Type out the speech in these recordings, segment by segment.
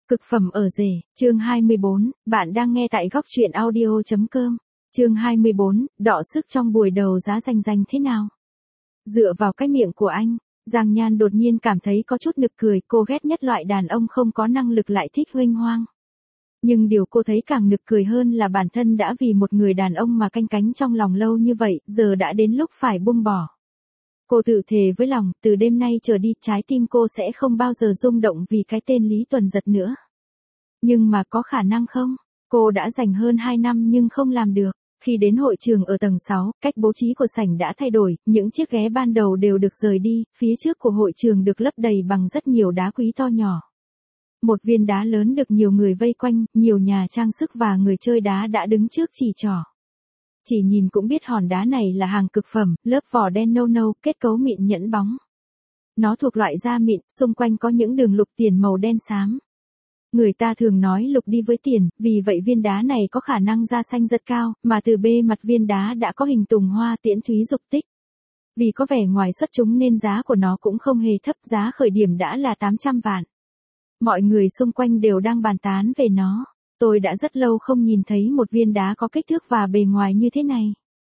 Cực phẩm ở rể, chương 24, bạn đang nghe tại góc truyện audio.com. Chương 24, đọ sức trong buổi đầu giá danh thế nào? Dựa vào cái miệng của anh, Giang Nhan đột nhiên cảm thấy có chút nực cười, cô ghét nhất loại đàn ông không có năng lực lại thích huênh hoang. Nhưng điều cô thấy càng nực cười hơn là bản thân đã vì một người đàn ông mà canh cánh trong lòng lâu như vậy, giờ đã đến lúc phải buông bỏ. Cô tự thề với lòng, từ đêm nay trở đi, trái tim cô sẽ không bao giờ rung động vì cái tên Lý Tuần Giật nữa. Nhưng mà có khả năng không? Cô đã dành hơn 2 năm nhưng không làm được. Khi đến hội trường ở tầng 6, cách bố trí của sảnh đã thay đổi, những chiếc ghế ban đầu đều được rời đi, phía trước của hội trường được lấp đầy bằng rất nhiều đá quý to nhỏ. Một viên đá lớn được nhiều người vây quanh, nhiều nhà trang sức và người chơi đá đã đứng trước chỉ trỏ. Chỉ nhìn cũng biết hòn đá này là hàng cực phẩm, lớp vỏ đen nâu, kết cấu mịn nhẵn bóng. Nó thuộc loại da mịn, xung quanh có những đường lục tiền màu đen xám. Người ta thường nói lục đi với tiền, vì vậy viên đá này có khả năng ra xanh rất cao, mà từ bề mặt viên đá đã có hình tùng hoa tiễn thúy dục tích. Vì có vẻ ngoài xuất chúng nên giá của nó cũng không hề thấp, giá khởi điểm đã là 800 vạn. Mọi người xung quanh đều đang bàn tán về nó. Tôi đã rất lâu không nhìn thấy một viên đá có kích thước và bề ngoài như thế này.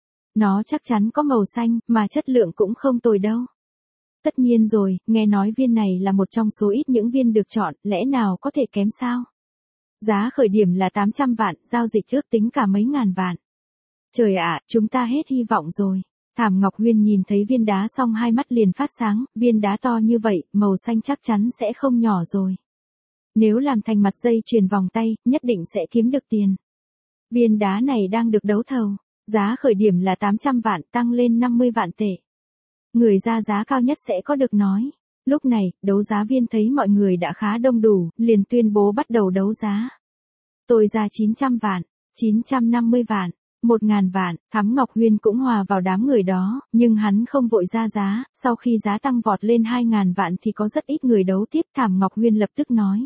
Nó chắc chắn có màu xanh, mà chất lượng cũng không tồi đâu. Tất nhiên rồi, nghe nói viên này là một trong số ít những viên được chọn, lẽ nào có thể kém sao? Giá khởi điểm là 800 vạn, giao dịch ước tính cả mấy ngàn vạn. Trời ạ, chúng ta hết hy vọng rồi. Thảm Ngọc Huyên nhìn thấy viên đá xong hai mắt liền phát sáng, viên đá to như vậy, màu xanh chắc chắn sẽ không nhỏ rồi. Nếu làm thành mặt dây chuyền vòng tay, nhất định sẽ kiếm được tiền. Viên đá này đang được đấu thầu, giá khởi điểm là 800 vạn, tăng lên 50 vạn tệ. Người ra giá cao nhất sẽ có được nói. Lúc này, đấu giá viên thấy mọi người đã khá đông đủ, liền tuyên bố bắt đầu đấu giá. Tôi ra 900 vạn, 950 vạn, 1000 vạn, Thắm Ngọc Huyên cũng hòa vào đám người đó, nhưng hắn không vội ra giá, sau khi giá tăng vọt lên 2000 vạn thì có rất ít người đấu tiếp. Thảm Ngọc Huyên lập tức nói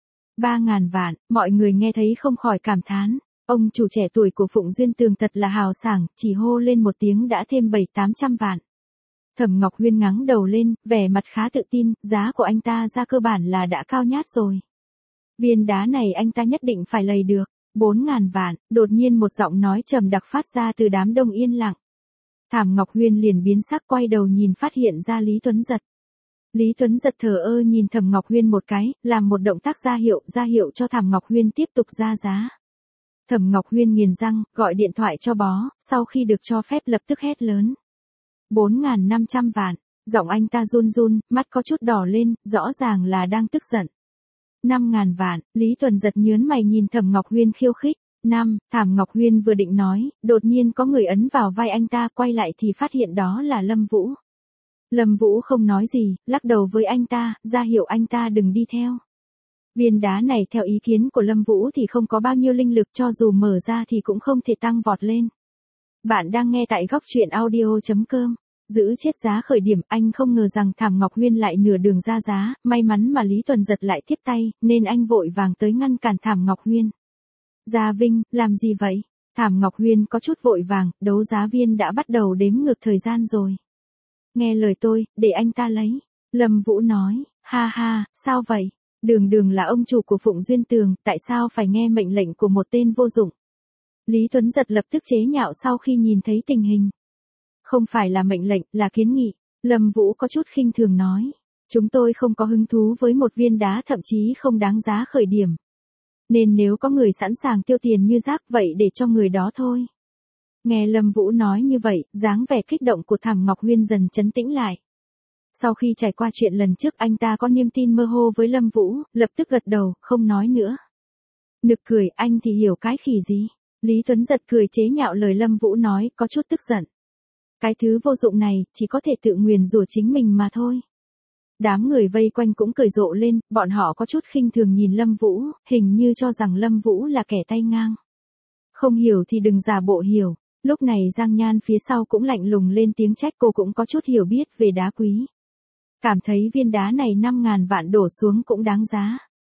3000 vạn, mọi người nghe thấy không khỏi cảm thán. Ông chủ trẻ tuổi của Phụng Duyên Tường thật là hào sảng, chỉ hô lên một tiếng đã thêm 700-800 vạn. Thẩm Ngọc Huyên ngáng đầu lên, vẻ mặt khá tự tin, giá của anh ta ra cơ bản là đã cao nhát rồi. Viên đá này anh ta nhất định phải lầy được, 4000 vạn, đột nhiên một giọng nói trầm đặc phát ra từ đám đông yên lặng. Thảm Ngọc Huyên liền biến sắc quay đầu nhìn phát hiện ra Lý Tuấn Giật. Lý Tuấn Giật thờ ơ nhìn Thẩm Ngọc Huyên một cái, làm một động tác ra hiệu cho Thẩm Ngọc Huyên tiếp tục ra giá. Thẩm Ngọc Huyên nghiền răng, gọi điện thoại cho bó, sau khi được cho phép lập tức hét lớn. 4500 vạn, giọng anh ta run, mắt có chút đỏ lên, rõ ràng là đang tức giận. 5000 vạn, Lý Tuần Giật nhớn mày nhìn Thẩm Ngọc Huyên khiêu khích. Thẩm Ngọc Huyên vừa định nói, đột nhiên có người ấn vào vai anh ta, quay lại thì phát hiện đó là Lâm Vũ. Lâm Vũ không nói gì, lắc đầu với anh ta, ra hiệu anh ta đừng đi theo. Viên đá này theo ý kiến của Lâm Vũ thì không có bao nhiêu linh lực, cho dù mở ra thì cũng không thể tăng vọt lên. Bạn đang nghe tại góc truyện audio.com. Giữ chết giá khởi điểm, anh không ngờ rằng Thảm Ngọc Huyên lại nửa đường ra giá, may mắn mà Lý Tuần Giật lại tiếp tay, nên anh vội vàng tới ngăn cản Thảm Ngọc Huyên. Gia Vinh, làm gì vậy? Thảm Ngọc Huyên có chút vội vàng, đấu giá viên đã bắt đầu đếm ngược thời gian rồi. Nghe lời tôi, để anh ta lấy. Lâm Vũ nói, ha, sao vậy? Đường là ông chủ của Phụng Duyên Tường, tại sao phải nghe mệnh lệnh của một tên vô dụng? Lý Tuấn Giật lập tức chế nhạo sau khi nhìn thấy tình hình. Không phải là mệnh lệnh, là kiến nghị. Lâm Vũ có chút khinh thường nói. Chúng tôi không có hứng thú với một viên đá thậm chí không đáng giá khởi điểm. Nên nếu có người sẵn sàng tiêu tiền như rác vậy để cho người đó thôi. Nghe Lâm Vũ nói như vậy, dáng vẻ kích động của Thẩm Ngọc Huyên dần trấn tĩnh lại. Sau khi trải qua chuyện lần trước anh ta có niềm tin mơ hồ với Lâm Vũ, lập tức gật đầu, không nói nữa. Nực cười, anh thì hiểu cái khỉ gì? Lý Tuấn Giật cười chế nhạo lời Lâm Vũ nói, có chút tức giận. Cái thứ vô dụng này, chỉ có thể tự nguyền rủa chính mình mà thôi. Đám người vây quanh cũng cười rộ lên, bọn họ có chút khinh thường nhìn Lâm Vũ, hình như cho rằng Lâm Vũ là kẻ tay ngang. Không hiểu thì đừng giả bộ hiểu. Lúc này Giang Nhan phía sau cũng lạnh lùng lên tiếng trách, cô cũng có chút hiểu biết về đá quý. Cảm thấy viên đá này 5000 vạn đổ xuống cũng đáng giá.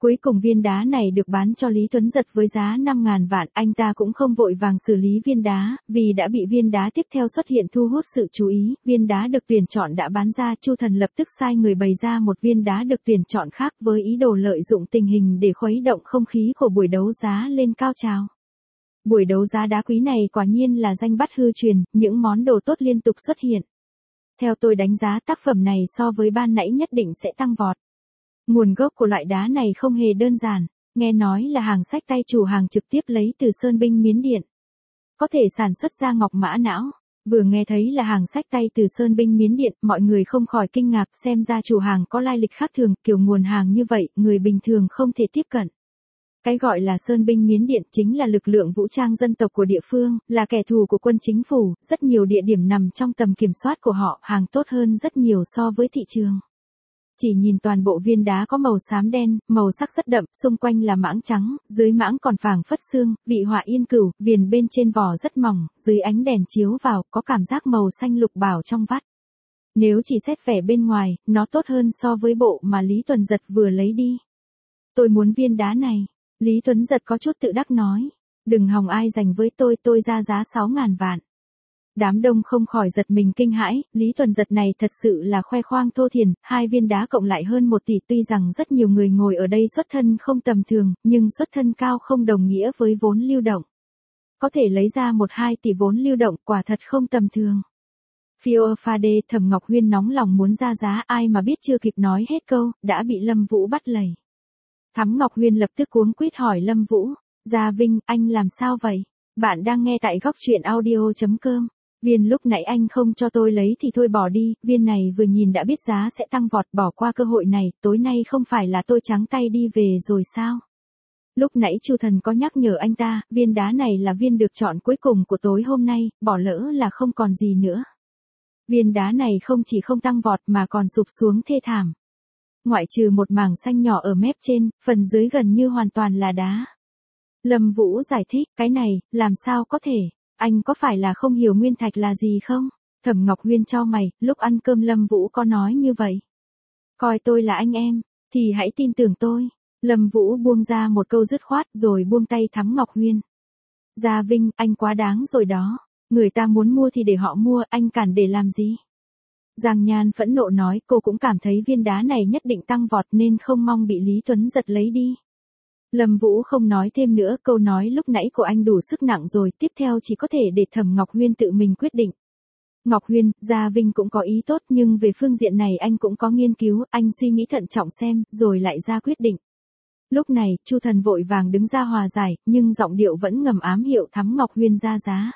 Cuối cùng viên đá này được bán cho Lý Tuấn Giật với giá 5.000 vạn, anh ta cũng không vội vàng xử lý viên đá, vì đã bị viên đá tiếp theo xuất hiện thu hút sự chú ý, viên đá được tuyển chọn đã bán ra, Chu Thần lập tức sai người bày ra một viên đá được tuyển chọn khác với ý đồ lợi dụng tình hình để khuấy động không khí của buổi đấu giá lên cao trào. Buổi đấu giá đá quý này quả nhiên là danh bắt hư truyền, những món đồ tốt liên tục xuất hiện. Theo tôi đánh giá tác phẩm này so với ban nãy nhất định sẽ tăng vọt. Nguồn gốc của loại đá này không hề đơn giản, nghe nói là hàng xách tay chủ hàng trực tiếp lấy từ Sơn binh Miến Điện. Có thể sản xuất ra ngọc mã não, vừa nghe thấy là hàng xách tay từ Sơn binh Miến Điện, mọi người không khỏi kinh ngạc, xem ra chủ hàng có lai lịch khác thường, kiểu nguồn hàng như vậy, người bình thường không thể tiếp cận. Cái gọi là Sơn binh Miến Điện chính là lực lượng vũ trang dân tộc của địa phương, là kẻ thù của quân chính phủ, rất nhiều địa điểm nằm trong tầm kiểm soát của họ, hàng tốt hơn rất nhiều so với thị trường. Chỉ nhìn toàn bộ viên đá có màu xám đen, màu sắc rất đậm, xung quanh là mãng trắng, dưới mãng còn phảng phất xương, vị họa yên cửu, viền bên trên vỏ rất mỏng, dưới ánh đèn chiếu vào, có cảm giác màu xanh lục bảo trong vắt. Nếu chỉ xét vẻ bên ngoài, nó tốt hơn so với bộ mà Lý Tuấn Giật vừa lấy đi. Tôi muốn viên đá này. Lý Tuấn Giật có chút tự đắc nói. Đừng hòng ai giành với tôi ra giá 6.000 vạn. Đám đông không khỏi giật mình kinh hãi, Lý Tuấn Giật này thật sự là khoe khoang thô thiển, hai viên đá cộng lại hơn 1 tỷ, tuy rằng rất nhiều người ngồi ở đây xuất thân không tầm thường, nhưng xuất thân cao không đồng nghĩa với vốn lưu động. Có thể lấy ra 1-2 tỷ vốn lưu động quả thật không tầm thường. Phiêu Phade, Thẩm Ngọc Huyên nóng lòng muốn ra giá, ai mà biết chưa kịp nói hết câu, đã bị Lâm Vũ bắt lầy. Thắm Ngọc Huyên lập tức cuống quýt hỏi Lâm Vũ, Gia Vinh, anh làm sao vậy? Bạn đang nghe tại góc truyện audio.com. Viên lúc nãy anh không cho tôi lấy thì thôi bỏ đi, viên này vừa nhìn đã biết giá sẽ tăng vọt, bỏ qua cơ hội này, tối nay không phải là tôi trắng tay đi về rồi sao? Lúc nãy Chu Thần có nhắc nhở anh ta, viên đá này là viên được chọn cuối cùng của tối hôm nay, bỏ lỡ là không còn gì nữa. Viên đá này không chỉ không tăng vọt mà còn sụp xuống thê thảm. Ngoại trừ một mảng xanh nhỏ ở mép trên, phần dưới gần như hoàn toàn là đá. Lâm Vũ giải thích, cái này, làm sao có thể, anh có phải là không hiểu nguyên thạch là gì không? Thẩm Ngọc Huyên chau mày, lúc ăn cơm Lâm Vũ có nói như vậy. Coi tôi là anh em, thì hãy tin tưởng tôi. Lâm Vũ buông ra một câu dứt khoát rồi buông tay Thắm Ngọc Huyên. Gia Vinh, anh quá đáng rồi đó. Người ta muốn mua thì để họ mua, anh cản để làm gì? Giang Nhan phẫn nộ nói, cô cũng cảm thấy viên đá này nhất định tăng vọt nên không mong bị Lý Tuấn Giật lấy đi. Lâm Vũ không nói thêm nữa, câu nói lúc nãy của anh đủ sức nặng rồi, tiếp theo chỉ có thể để Thẩm Ngọc Huyên tự mình quyết định. Ngọc Huyên, Gia Vinh cũng có ý tốt nhưng về phương diện này anh cũng có nghiên cứu, anh suy nghĩ thận trọng xem, rồi lại ra quyết định. Lúc này, Chu Thần vội vàng đứng ra hòa giải, nhưng giọng điệu vẫn ngầm ám hiệu Thắm Ngọc Huyên ra giá.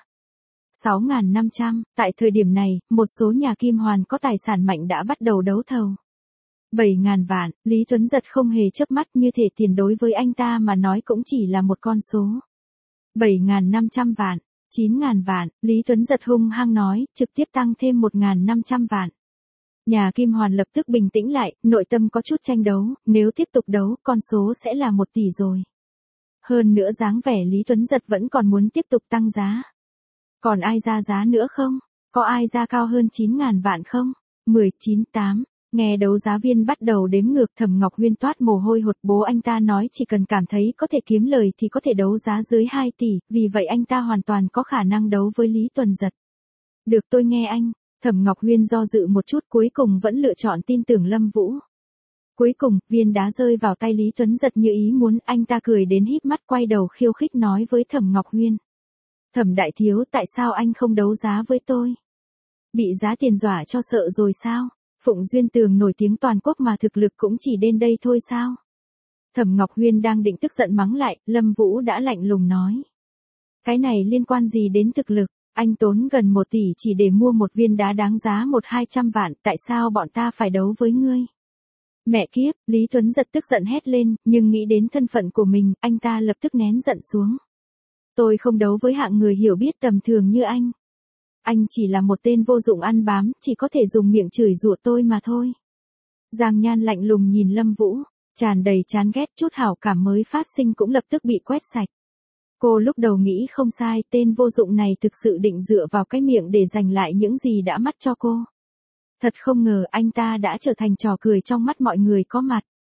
6.500, tại thời điểm này, một số nhà kim hoàn có tài sản mạnh đã bắt đầu đấu thầu. 7.000 vạn, Lý Tuấn Giật không hề chớp mắt, như thể tiền đối với anh ta mà nói cũng chỉ là một con số. 7.500 vạn, 9.000 vạn, Lý Tuấn Giật hung hăng nói, trực tiếp tăng thêm 1.500 vạn. Nhà kim hoàn lập tức bình tĩnh lại, nội tâm có chút tranh đấu, nếu tiếp tục đấu, con số sẽ là 1 tỷ rồi. Hơn nữa dáng vẻ Lý Tuấn Giật vẫn còn muốn tiếp tục tăng giá. Còn ai ra giá nữa không? Có ai ra cao hơn 9.000 vạn không? 19.8. Nghe đấu giá viên bắt đầu đếm ngược, Thẩm Ngọc Huyên toát mồ hôi hột, bố anh ta nói chỉ cần cảm thấy có thể kiếm lời thì có thể đấu giá dưới 2 tỷ, vì vậy anh ta hoàn toàn có khả năng đấu với Lý Tuấn Giật. Được, tôi nghe anh. Thẩm Ngọc Huyên do dự một chút, cuối cùng vẫn lựa chọn tin tưởng Lâm Vũ. Cuối cùng, viên đá rơi vào tay Lý Tuấn Giật như ý muốn, anh ta cười đến híp mắt quay đầu khiêu khích nói với Thẩm Ngọc Huyên. Thẩm đại thiếu, tại sao anh không đấu giá với tôi? Bị giá tiền dọa cho sợ rồi sao? Phụng Duyên Tường nổi tiếng toàn quốc mà thực lực cũng chỉ đến đây thôi sao? Thẩm Ngọc Huyên đang định tức giận mắng lại, Lâm Vũ đã lạnh lùng nói. Cái này liên quan gì đến thực lực? Anh tốn gần 1 tỷ chỉ để mua một viên đá đáng giá 100-200 vạn, tại sao bọn ta phải đấu với ngươi? Mẹ kiếp, Lý Tuấn Giật tức giận hét lên, nhưng nghĩ đến thân phận của mình, anh ta lập tức nén giận xuống. Tôi không đấu với hạng người hiểu biết tầm thường như anh. Anh chỉ là một tên vô dụng ăn bám, chỉ có thể dùng miệng chửi rủa tôi mà thôi. Giang Nhan lạnh lùng nhìn Lâm Vũ, tràn đầy chán ghét, chút hảo cảm mới phát sinh cũng lập tức bị quét sạch. Cô lúc đầu nghĩ không sai, tên vô dụng này thực sự định dựa vào cái miệng để giành lại những gì đã mất cho cô. Thật không ngờ anh ta đã trở thành trò cười trong mắt mọi người có mặt.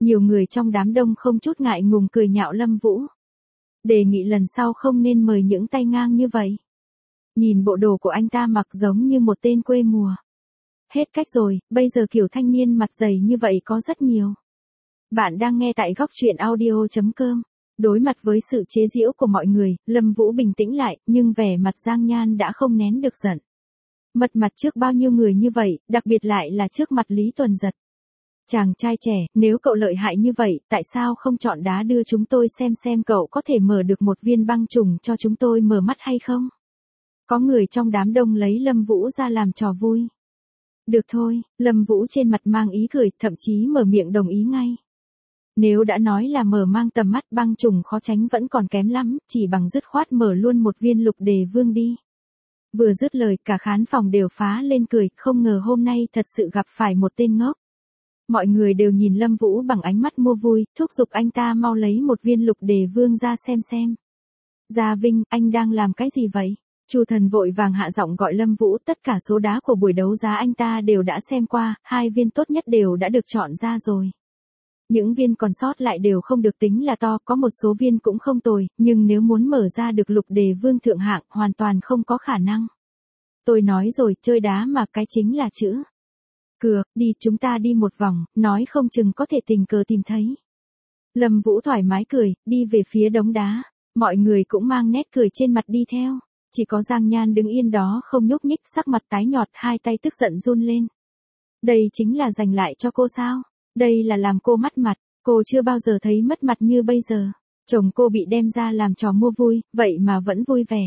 Nhiều người trong đám đông không chút ngại ngùng cười nhạo Lâm Vũ. Đề nghị lần sau không nên mời những tay ngang như vậy. Nhìn bộ đồ của anh ta mặc giống như một tên quê mùa. Hết cách rồi, bây giờ kiểu thanh niên mặt dày như vậy có rất nhiều. Bạn đang nghe tại góc truyện audio.com. Đối mặt với sự chế giễu của mọi người, Lâm Vũ bình tĩnh lại, nhưng vẻ mặt Giang Nhan đã không nén được giận. Mất mặt trước bao nhiêu người như vậy, đặc biệt lại là trước mặt Lý Tuần Giật. Chàng trai trẻ, nếu cậu lợi hại như vậy, tại sao không chọn đá đưa chúng tôi xem cậu có thể mở được một viên băng trùng cho chúng tôi mở mắt hay không? Có người trong đám đông lấy Lâm Vũ ra làm trò vui. Được thôi, Lâm Vũ trên mặt mang ý cười, thậm chí mở miệng đồng ý ngay. Nếu đã nói là mở mang tầm mắt, băng trùng khó tránh vẫn còn kém lắm, chỉ bằng dứt khoát mở luôn một viên Lục Đề Vương đi. Vừa dứt lời, cả khán phòng đều phá lên cười, không ngờ hôm nay thật sự gặp phải một tên ngốc. Mọi người đều nhìn Lâm Vũ bằng ánh mắt mua vui, thúc giục anh ta mau lấy một viên Lục Đề Vương ra xem. Gia Vinh, anh đang làm cái gì vậy? Chu Thần vội vàng hạ giọng gọi Lâm Vũ, tất cả số đá của buổi đấu giá anh ta đều đã xem qua, 2 viên tốt nhất đều đã được chọn ra rồi. Những viên còn sót lại đều không được tính là to, có một số viên cũng không tồi, nhưng nếu muốn mở ra được Lục Đề Vương thượng hạng, hoàn toàn không có khả năng. Tôi nói rồi, chơi đá mà cái chính là chữ cược, đi chúng ta đi một vòng, nói không chừng có thể tình cờ tìm thấy. Lâm Vũ thoải mái cười, đi về phía đống đá, mọi người cũng mang nét cười trên mặt đi theo. Chỉ có Giang Nhan đứng yên đó không nhúc nhích, sắc mặt tái nhợt, hai tay tức giận run lên. Đây chính là giành lại cho cô sao? Đây là làm cô mất mặt, cô chưa bao giờ thấy mất mặt như bây giờ. Chồng cô bị đem ra làm trò mua vui, vậy mà vẫn vui vẻ.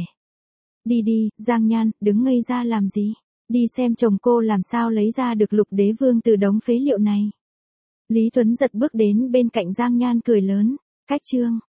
Đi, Giang Nhan, đứng ngây ra làm gì? Đi xem chồng cô làm sao lấy ra được Lục Đế Vương từ đống phế liệu này. Lý Tuấn Giật bước đến bên cạnh Giang Nhan cười lớn. Cách chương